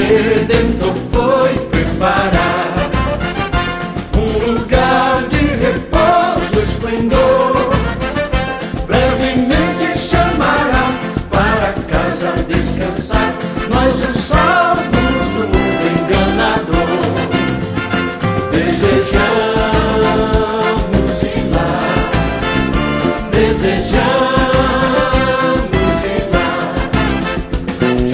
Redentor foi preparar um lugar de repouso, esplendor. Brevemente chamará para casa descansar nós, os salvos do mundo enganador. Desejamos ir lá, desejamos ir lá. Que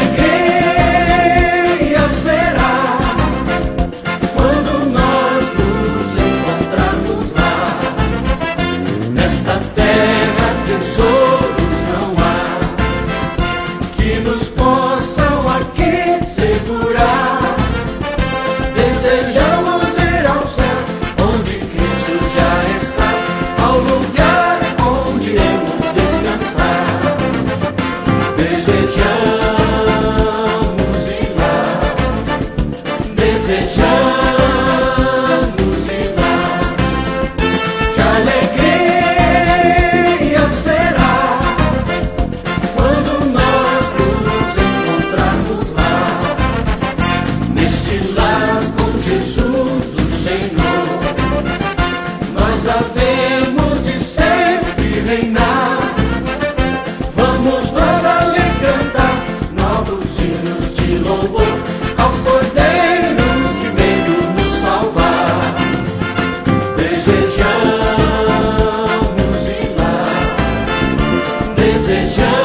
alegria será quando nós nos encontrarmos lá. Nesta terra tesouros não há que nos possam aqui segurar. Desejamos ir ao céu, onde Cristo já está, ao lugar onde iremos descansar. Desejamos ir lá, desejamos ir lá. Que alegria será quando nós nos encontrarmos lá, neste lar com Jesus, o Senhor. Nós havemos de sempre reinar. Vamos nós ali cantar novos hinos de louvor ao Cordeiro que veio nos salvar. Desejamos ir lá, desejamos